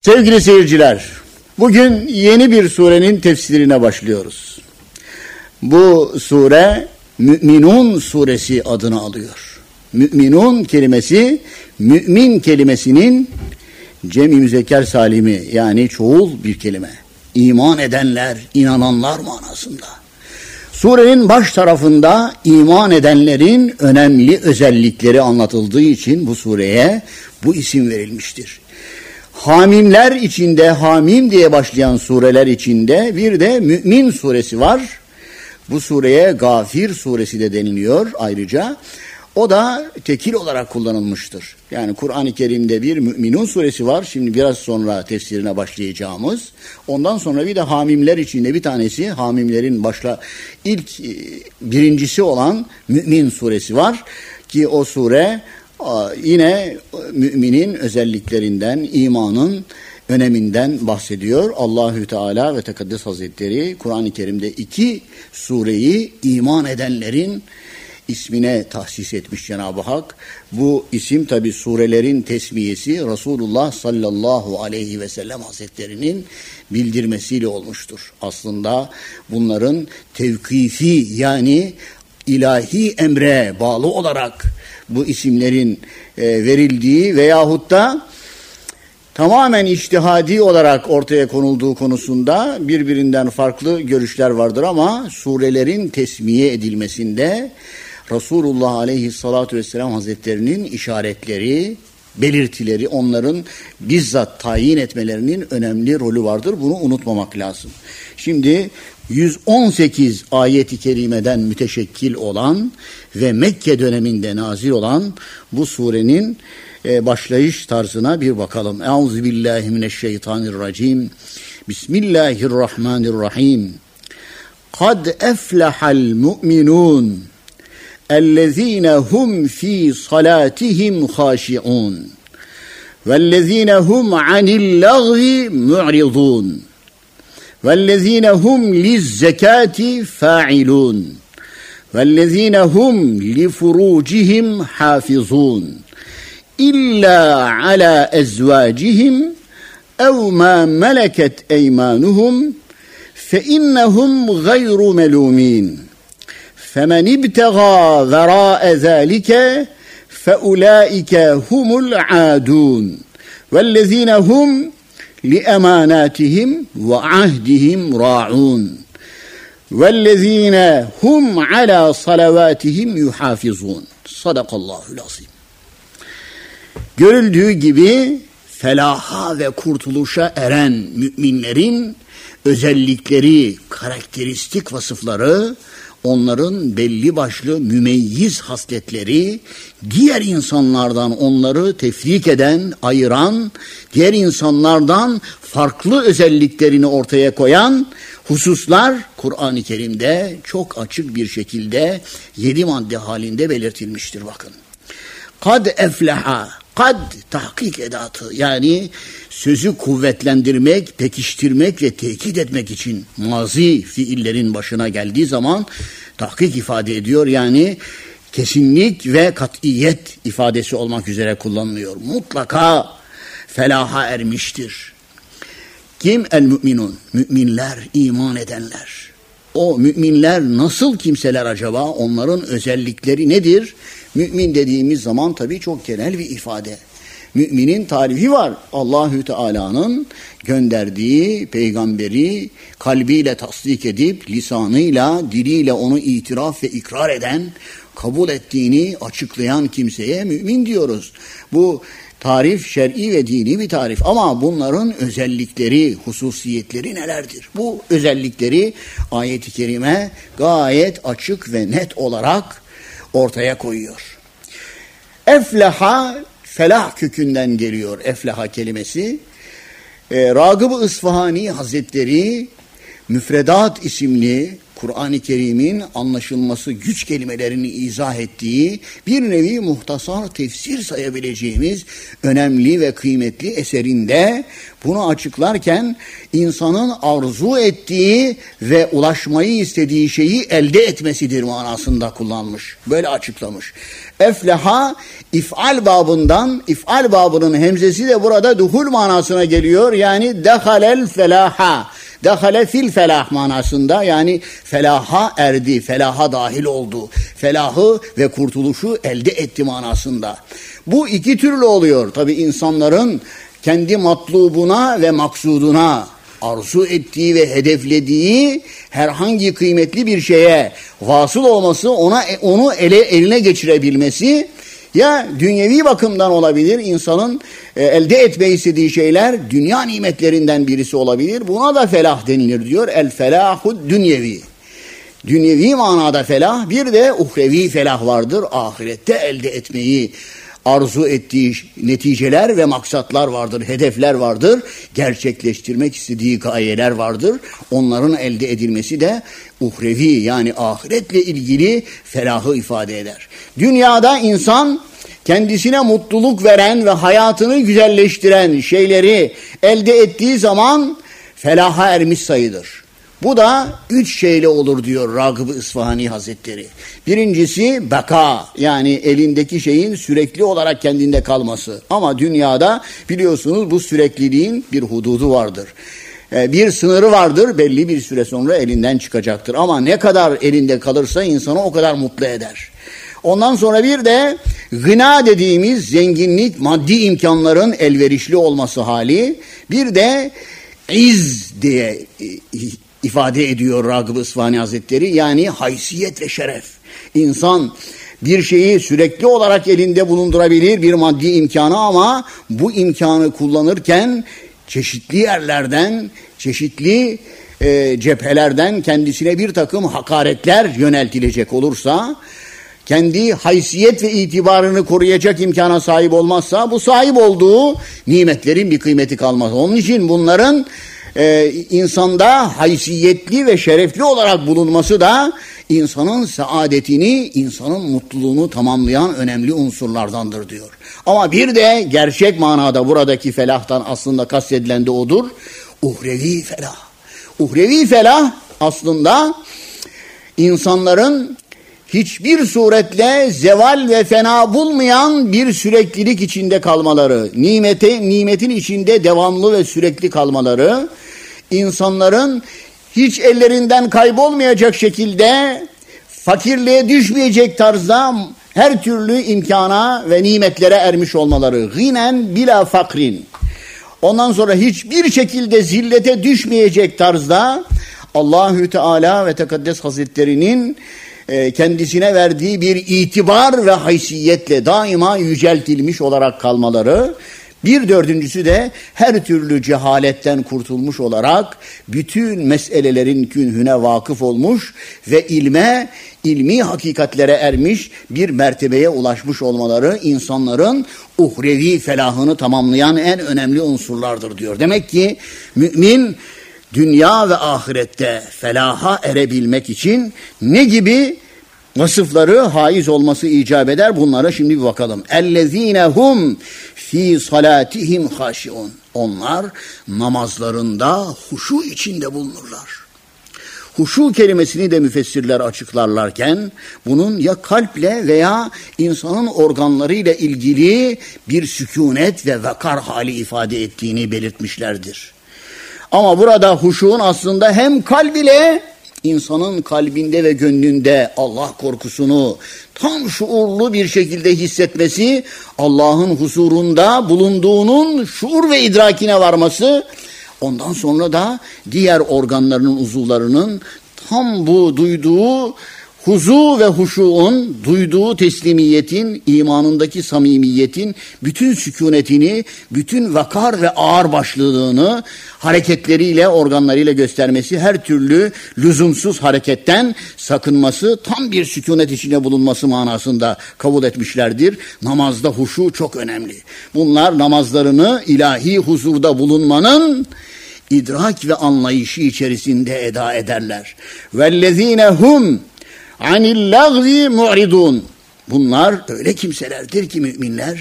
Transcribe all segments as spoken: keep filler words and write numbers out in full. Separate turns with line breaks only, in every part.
Sevgili seyirciler, bugün yeni bir surenin tefsirine başlıyoruz. Bu sure Mü'minun suresi adını alıyor. Mü'minun kelimesi, mü'min kelimesinin cem-i müzekker salimi, yani çoğul bir kelime. İman edenler, inananlar manasında. Surenin baş tarafında iman edenlerin önemli özellikleri anlatıldığı için bu sureye bu isim verilmiştir. Hamimler içinde, Hamim diye başlayan sureler içinde bir de Mü'min suresi var. Bu sureye Gafir suresi de deniliyor ayrıca. O da tekil olarak kullanılmıştır. Yani Kur'an-ı Kerim'de bir Mü'minun suresi var. Şimdi biraz sonra tefsirine başlayacağımız. Ondan sonra bir de Hamimler içinde bir tanesi, Hamimlerin başla ilk birincisi olan Mü'min suresi var. Ki o sure yine müminin özelliklerinden, imanın öneminden bahsediyor. Allahü Teala ve Tekaddes Hazretleri Kur'an-ı Kerim'de iki sureyi iman edenlerin ismine tahsis etmiş Cenab-ı Hak. Bu isim tabi surelerin tesmiyesi Resulullah sallallahu aleyhi ve sellem Hazretlerinin bildirmesiyle olmuştur. Aslında bunların tevkifi, yani ilahi emre bağlı olarak bu isimlerin e, verildiği veyahut da tamamen içtihadi olarak ortaya konulduğu konusunda birbirinden farklı görüşler vardır ama surelerin tesmiye edilmesinde Resulullah aleyhissalatu vesselam Hazretlerinin işaretleri, belirtileri, onların bizzat tayin etmelerinin önemli rolü vardır. Bunu unutmamak lazım. Şimdi yüz on sekiz ayet-i kerimeden müteşekkil olan ve Mekke döneminde nazil olan bu surenin e, başlayış tarzına bir bakalım. Euzubillahimineşşeytanirracim. Bismillahirrahmanirrahim. Kad eflehal mu'minun ellezine hum fi salatihim haşi'un vellezine hum anil lagvi mu'ridun vellezine hum lizzekati fa'ilun vellezine hum li furucihim hafizun illa ala ezvacihim ev ma meleket eymanuhum fe innehum gayru melumin femen ibtega vera zalike fe ulaike humul adun vellezine hum li emanatihim ve ahdihim ra'un vellezine hum ala salavatihim yuhafizun. Sadakallahul azim. Görüldüğü gibi felaha ve kurtuluşa eren müminlerin özellikleri, karakteristik vasıfları, onların belli başlı mümeyyiz hasletleri, diğer insanlardan onları tefrik eden, ayıran, diğer insanlardan farklı özelliklerini ortaya koyan hususlar Kur'an-ı Kerim'de çok açık bir şekilde yedi madde halinde belirtilmiştir. Bakın. Kad efleha, kad tahkik edatı, yani sözü kuvvetlendirmek, pekiştirmek ve tekit etmek için mazi fiillerin başına geldiği zaman tahkik ifade ediyor. Yani kesinlik ve kat'iyet ifadesi olmak üzere kullanılıyor. Mutlaka felaha ermiştir. Kim? El müminun. Müminler, iman edenler. O müminler nasıl kimseler acaba? Onların özellikleri nedir? Mümin dediğimiz zaman tabii çok genel bir ifade. Müminin tarifi var. Allahü Teala'nın gönderdiği peygamberi kalbiyle tasdik edip lisanıyla, diliyle onu itiraf ve ikrar eden, kabul ettiğini açıklayan kimseye mümin diyoruz. Bu tarif şer'i ve dini bir tarif ama bunların özellikleri, hususiyetleri nelerdir? Bu özellikleri ayet-i kerime gayet açık ve net olarak ortaya koyuyor. Efleha, felah kökünden geliyor efleha kelimesi. E, Ragıb-ı İsfahani Hazretleri Müfredat isimli Kur'an-ı Kerim'in anlaşılması güç kelimelerini izah ettiği bir nevi muhtasar tefsir sayabileceğimiz önemli ve kıymetli eserinde bunu açıklarken insanın arzu ettiği ve ulaşmayı istediği şeyi elde etmesidir manasında kullanmış. Böyle açıklamış. Efleha if'al babından, if'al babının hemzesi de burada duhul manasına geliyor. Yani dehalel felaha, dehale fil felah manasında, yani felaha erdi, felaha dahil oldu, felahı ve kurtuluşu elde etti manasında. Bu iki türlü oluyor. Tabi insanların kendi matlubuna ve maksuduna, arzu ettiği ve hedeflediği herhangi kıymetli bir şeye vasıl olması, ona onu ele eline geçirebilmesi, ya dünyevi bakımdan olabilir, insanın e, elde etmeyi istediği şeyler dünya nimetlerinden birisi olabilir. Buna da felah denilir diyor. El felahud dünyevi. Dünyevi manada felah, bir de uhrevi felah vardır. Ahirette elde etmeyi arzu ettiği neticeler ve maksatlar vardır, hedefler vardır, gerçekleştirmek istediği gayeler vardır. Onların elde edilmesi de uhrevi, yani ahiretle ilgili felahı ifade eder. Dünyada insan kendisine mutluluk veren ve hayatını güzelleştiren şeyleri elde ettiği zaman felaha ermiş sayılır. Bu da üç şeyle olur diyor Ragıb-ı İsfahani Hazretleri. Birincisi beka, yani elindeki şeyin sürekli olarak kendinde kalması. Ama dünyada biliyorsunuz bu sürekliliğin bir hududu vardır. Bir sınırı vardır, belli bir süre sonra elinden çıkacaktır. Ama ne kadar elinde kalırsa insanı o kadar mutlu eder. Ondan sonra bir de gına dediğimiz zenginlik, maddi imkanların elverişli olması hali. Bir de iz diye ifade ediyor Ragıb-ı İsfahani Hazretleri, yani haysiyet ve şeref. İnsan bir şeyi sürekli olarak elinde bulundurabilir, bir maddi imkanı, ama bu imkanı kullanırken çeşitli yerlerden, çeşitli e, cephelerden kendisine bir takım hakaretler yöneltilecek olursa, kendi haysiyet ve itibarını koruyacak imkana sahip olmazsa, bu sahip olduğu nimetlerin bir kıymeti kalmaz. Onun için bunların e, insanda haysiyetli ve şerefli olarak bulunması da insanın saadetini, insanın mutluluğunu tamamlayan önemli unsurlardandır diyor. Ama bir de gerçek manada buradaki felahtan aslında kastedilen de odur. Uhrevi felah. Uhrevi felah aslında insanların hiçbir suretle zeval ve fena bulmayan bir süreklilik içinde kalmaları, nimete, nimetin içinde devamlı ve sürekli kalmaları, insanların hiç ellerinden kaybolmayacak şekilde fakirliğe düşmeyecek tarzda her türlü imkana ve nimetlere ermiş olmaları, ginen bila fakrin. Ondan sonra hiçbir şekilde zillete düşmeyecek tarzda Allahü Teala ve Tekaddes Hazretleri'nin kendisine verdiği bir itibar ve haysiyetle daima yüceltilmiş olarak kalmaları. Bir dördüncüsü de her türlü cehaletten kurtulmuş olarak bütün meselelerin künhüne vakıf olmuş ve ilme, ilmi hakikatlere ermiş bir mertebeye ulaşmış olmaları insanların uhrevi felahını tamamlayan en önemli unsurlardır diyor. Demek ki mümin dünya ve ahirette felaha erebilmek için ne gibi vasıfları haiz olması icap eder? Bunlara şimdi bir bakalım. اَلَّذ۪ينَ هُمْ ف۪ي صَلَاتِهِمْ خَاشِعُونَ. Onlar namazlarında huşu içinde bulunurlar. Huşu kelimesini de müfessirler açıklarlarken bunun ya kalple veya insanın organlarıyla ilgili bir sükunet ve vakar hali ifade ettiğini belirtmişlerdir. Ama burada huşuğun aslında hem kalb ile insanın kalbinde ve gönlünde Allah korkusunu tam şuurlu bir şekilde hissetmesi, Allah'ın huzurunda bulunduğunun şuur ve idrakine varması, ondan sonra da diğer organlarının, uzuvlarının tam bu duyduğu huzu ve huşuğun, duyduğu teslimiyetin, imanındaki samimiyetin bütün sükunetini, bütün vakar ve ağırbaşlılığını hareketleriyle, organlarıyla göstermesi, her türlü lüzumsuz hareketten sakınması, tam bir sükunet içinde bulunması manasında kabul etmişlerdir. Namazda huşu çok önemli. Bunlar namazlarını ilahi huzurda bulunmanın idrak ve anlayışı içerisinde eda ederler. وَالَّذ۪ينَ هُمْ anil lagvi mu'ridun. Bunlar öyle kimselerdir ki müminler,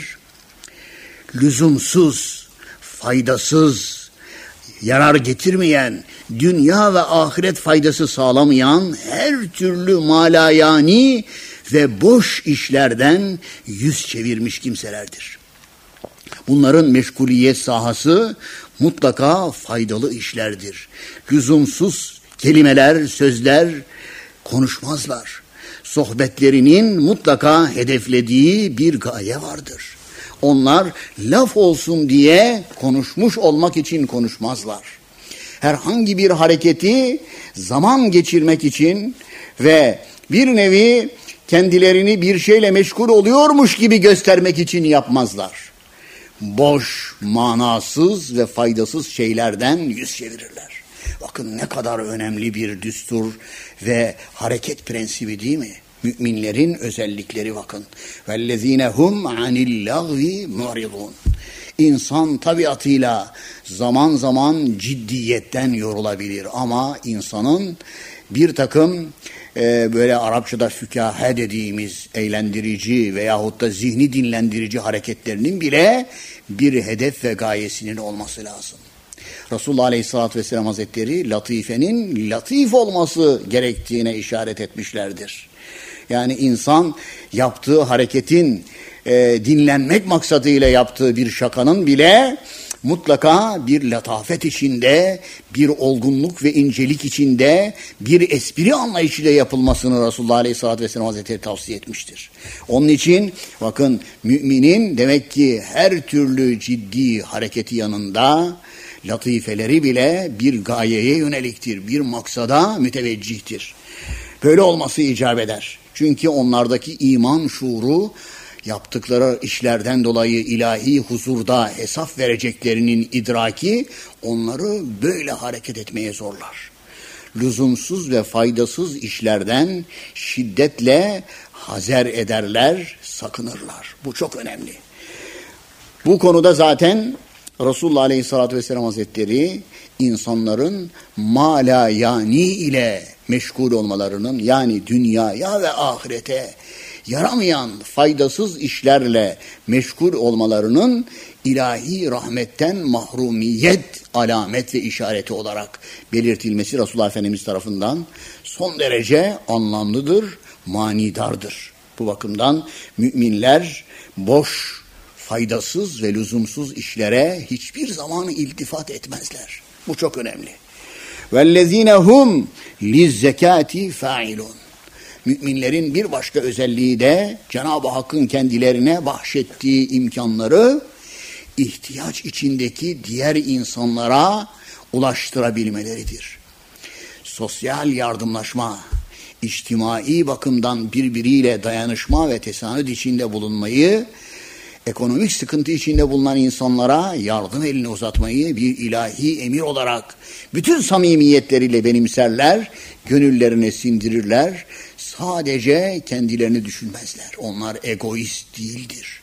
lüzumsuz, faydasız, yarar getirmeyen, dünya ve ahiret faydası sağlamayan her türlü malayani ve boş işlerden yüz çevirmiş kimselerdir. Bunların meşguliyet sahası mutlaka faydalı işlerdir. Lüzumsuz kelimeler, sözler konuşmazlar. Sohbetlerinin mutlaka hedeflediği bir gaye vardır. Onlar laf olsun diye konuşmuş olmak için konuşmazlar. Herhangi bir hareketi zaman geçirmek için ve bir nevi kendilerini bir şeyle meşgul oluyormuş gibi göstermek için yapmazlar. Boş, manasız ve faydasız şeylerden yüz çevirirler. Bakın ne kadar önemli bir düstur ve hareket prensibi değil mi? Müminlerin özellikleri bakın. وَالَّذ۪ينَ هُمْ عَنِ اللَّغْوِ مُعْرِضُونَ. İnsan tabiatıyla zaman zaman ciddiyetten yorulabilir ama insanın bir takım e, böyle Arapçada fükahe dediğimiz eğlendirici veyahut da zihni dinlendirici hareketlerinin bile bir hedef ve gayesinin olması lazım. Resulullah Aleyhisselatü Vesselam Hazretleri latifenin latif olması gerektiğine işaret etmişlerdir. Yani insan yaptığı hareketin e, dinlenmek maksadıyla yaptığı bir şakanın bile mutlaka bir latafet içinde, bir olgunluk ve incelik içinde, bir espri anlayışıyla yapılmasını Resulullah Aleyhisselatü Vesselam Hazretleri tavsiye etmiştir. Onun için bakın müminin demek ki her türlü ciddi hareketi yanında latifeleri bile bir gayeye yöneliktir, bir maksada müteveccihtir. Böyle olması icap eder. Çünkü onlardaki iman şuuru yaptıkları işlerden dolayı ilahi huzurda hesap vereceklerinin idraki onları böyle hareket etmeye zorlar. Lüzumsuz ve faydasız işlerden şiddetle hazer ederler, sakınırlar. Bu çok önemli. Bu konuda zaten Resulullah Aleyhisselatü Vesselam Hazretleri insanların mala yani ile meşgul olmalarının, yani dünyaya ve ahirete yaramayan faydasız işlerle meşgul olmalarının ilahi rahmetten mahrumiyet alamet ve işareti olarak belirtilmesi Resulullah Efendimiz tarafından son derece anlamlıdır, manidardır. Bu bakımdan müminler boş, faydasız ve lüzumsuz işlere hiçbir zaman iltifat etmezler. Bu çok önemli. وَالَّذ۪ينَ هُمْ لِلزَّكَاتِ فَاعِلُونَ. Müminlerin bir başka özelliği de Cenab-ı Hakk'ın kendilerine bahşettiği imkanları ihtiyaç içindeki diğer insanlara ulaştırabilmeleridir. Sosyal yardımlaşma, içtimai bakımdan birbiriyle dayanışma ve tesanüt içinde bulunmayı, ekonomik sıkıntı içinde bulunan insanlara yardım elini uzatmayı bir ilahi emir olarak bütün samimiyetleriyle benimserler, gönüllerine sindirirler, sadece kendilerini düşünmezler. Onlar egoist değildir,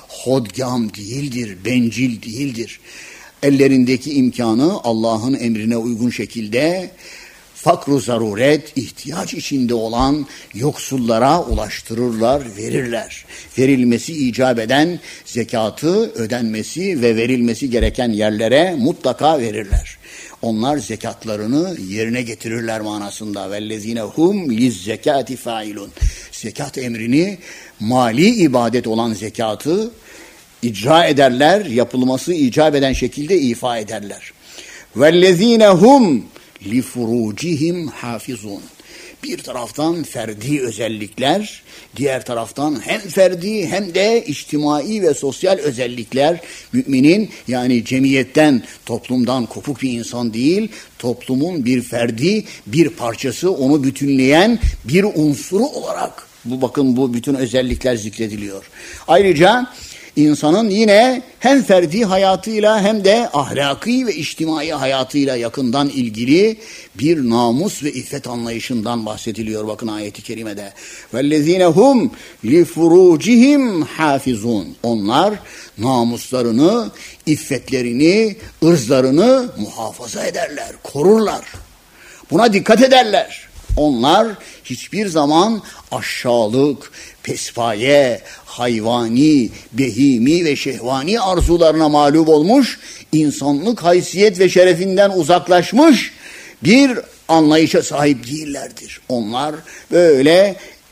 hodgam değildir, bencil değildir. Ellerindeki imkanı Allah'ın emrine uygun şekilde fakr-ı zaruret, ihtiyaç içinde olan yoksullara ulaştırırlar, verirler. Verilmesi icap eden zekatı ödenmesi ve verilmesi gereken yerlere mutlaka verirler. Onlar zekatlarını yerine getirirler manasında. وَالَّذ۪ينَ هُمْ لِلزَّكَاتِ فَاعِلُونَ. Zekat emrini, mali ibadet olan zekatı icra ederler, yapılması icap eden şekilde ifa ederler. وَالَّذ۪ينَ هُمْ لِفُرُوجِهِمْ حَافِظُونَ. Bir taraftan ferdi özellikler, diğer taraftan hem ferdi hem de içtimai ve sosyal özellikler müminin, yani cemiyetten, toplumdan kopuk bir insan değil, toplumun bir ferdi, bir parçası, onu bütünleyen bir unsuru olarak bu bakın bu bütün özellikler zikrediliyor. Ayrıca İnsanın yine hem ferdi hayatıyla hem de ahlaki ve içtimai hayatıyla yakından ilgili bir namus ve iffet anlayışından bahsediliyor bakın ayeti kerimede. وَالَّذ۪ينَ هُمْ لِفُرُوجِهِمْ حَافِظُونَ. Onlar namuslarını, iffetlerini, ırzlarını muhafaza ederler, korurlar. Buna dikkat ederler. Onlar hiçbir zaman aşağılık, pespaye, hayvani, behimi ve şehvani arzularına mağlup olmuş, insanlık haysiyet ve şerefinden uzaklaşmış bir anlayışa sahip değillerdir. Onlar böyle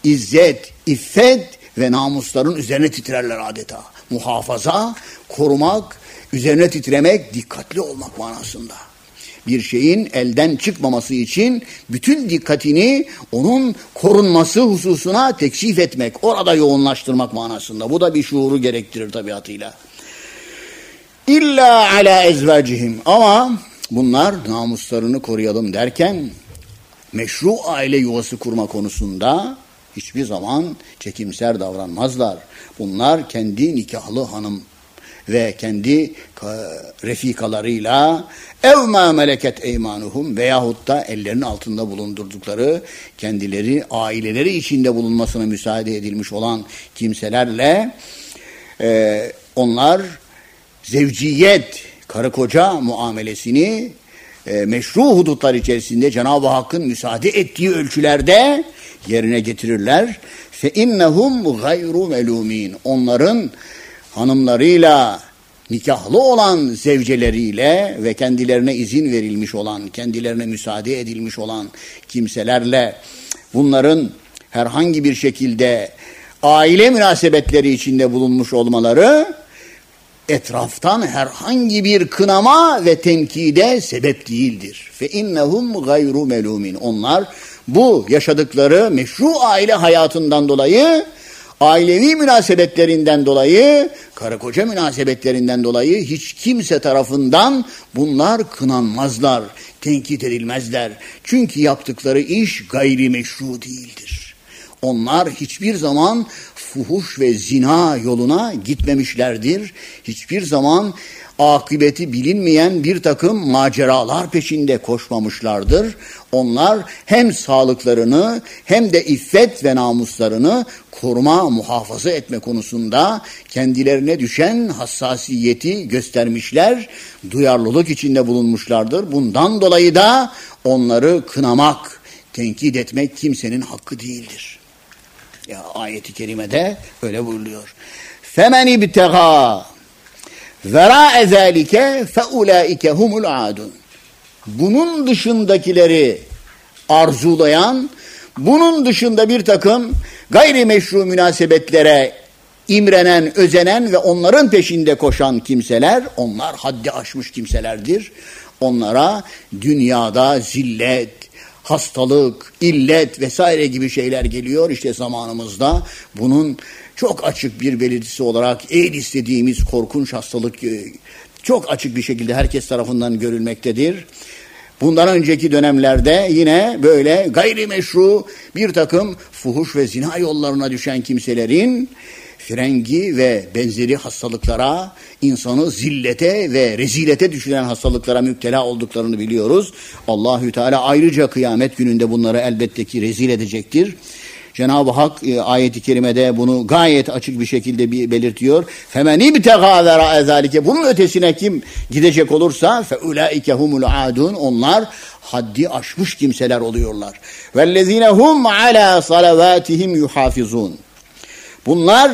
izzet, iffet ve namusların üzerine titrerler adeta. Muhafaza, korumak, üzerine titremek, dikkatli olmak manasında. Bir şeyin elden çıkmaması için bütün dikkatini onun korunması hususuna tekşif etmek, orada yoğunlaştırmak manasında. Bu da bir şuuru gerektirir tabiatıyla. İlla ala ezvacihim. Ama bunlar namuslarını koruyalım derken meşru aile yuvası kurma konusunda hiçbir zaman çekimser davranmazlar. Bunlar kendi nikahlı hanım ve kendi refikalarıyla ev ma meleket eymanuhum veyahut da ellerinin altında bulundurdukları kendileri aileleri içinde bulunmasına müsaade edilmiş olan kimselerle e, onlar zevciyet, karı koca muamelesini e, meşru hudutlar içerisinde Cenab-ı Hakk'ın müsaade ettiği ölçülerde yerine getirirler. Fe innehum gayru melumin. Onların hanımlarıyla, nikahlı olan zevceleriyle ve kendilerine izin verilmiş olan, kendilerine müsaade edilmiş olan kimselerle bunların herhangi bir şekilde aile münasebetleri içinde bulunmuş olmaları etraftan herhangi bir kınama ve tenkide sebep değildir. Fe innehum gayru melumin. Onlar bu yaşadıkları meşru aile hayatından dolayı, ailevi münasebetlerinden dolayı, karı koca münasebetlerinden dolayı hiç kimse tarafından bunlar kınanmazlar, tenkit edilmezler. Çünkü yaptıkları iş gayri meşru değildir. Onlar hiçbir zaman fuhuş ve zina yoluna gitmemişlerdir. Hiçbir zaman akıbeti bilinmeyen bir takım maceralar peşinde koşmamışlardır. Onlar hem sağlıklarını hem de iffet ve namuslarını koruma, muhafaza etme konusunda kendilerine düşen hassasiyeti göstermişler, duyarlılık içinde bulunmuşlardır. Bundan dolayı da onları kınamak, tenkit etmek kimsenin hakkı değildir. Ya ayet-i kerimede öyle buyuruyor. Femen ibtega vera zalike feulaike humul adun. Bunun dışındakileri arzulayan, bunun dışında bir takım gayrimeşru münasebetlere imrenen, özenen ve onların peşinde koşan kimseler, onlar haddi aşmış kimselerdir. Onlara dünyada zillet, hastalık, illet vesaire gibi şeyler geliyor. İşte zamanımızda bunun çok açık bir belirtisi olarak AIDS dediğimiz korkunç hastalık çok açık bir şekilde herkes tarafından görülmektedir. Bundan önceki dönemlerde yine böyle gayrimeşru bir takım fuhuş ve zina yollarına düşen kimselerin frengi ve benzeri hastalıklara, insanı zillete ve rezilete düşüren hastalıklara müptela olduklarını biliyoruz. Allahü Teala ayrıca kıyamet gününde bunları elbette ki rezil edecektir. Cenab-ı Hak e, ayet-i kerimede bunu gayet açık bir şekilde bir belirtiyor. Femen ibtega vera zalike. Bunun ötesine kim gidecek olursa fe ulaike humul adun. Onlar haddi aşmış kimseler oluyorlar. Vellezine hum ala salavatihim yuhafizun. Bunlar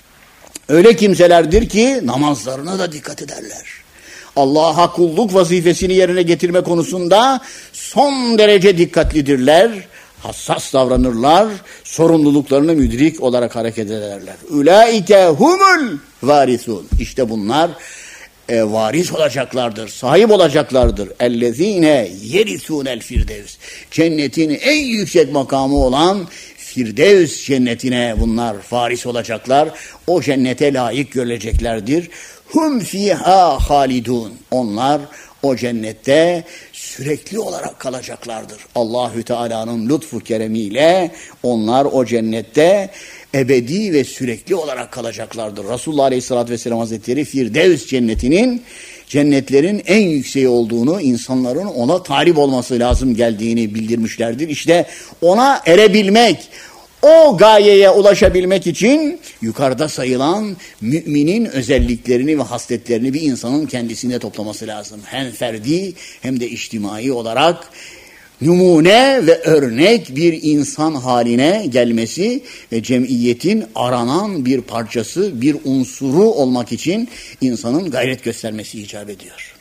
öyle kimselerdir ki namazlarına da dikkat ederler. Allah'a kulluk vazifesini yerine getirme konusunda son derece dikkatlidirler. Hassas davranırlar, sorumluluklarını müdrik olarak hareket ederler. Ulaike humul varisun. İşte bunlar e, varis olacaklardır, sahip olacaklardır. Ellezine yerisunel firdevs. Cennetin en yüksek makamı olan Firdevs cennetine bunlar varis olacaklar. O cennete layık görüleceklerdir. Hum fiha halidun. Onlar o cennette sürekli olarak kalacaklardır. Allahü Teala'nın lütfu keremiyle onlar o cennette ebedi ve sürekli olarak kalacaklardır. Resulullah Aleyhisselatü Vesselam Hazretleri Firdevs cennetinin cennetlerin en yükseği olduğunu, insanların ona talip olması lazım geldiğini bildirmişlerdir. İşte ona erebilmek, o gayeye ulaşabilmek için yukarıda sayılan müminin özelliklerini ve hasletlerini bir insanın kendisinde toplaması lazım. Hem ferdi hem de içtimai olarak numune ve örnek bir insan haline gelmesi ve cemiyetin aranan bir parçası, bir unsuru olmak için insanın gayret göstermesi icap ediyor.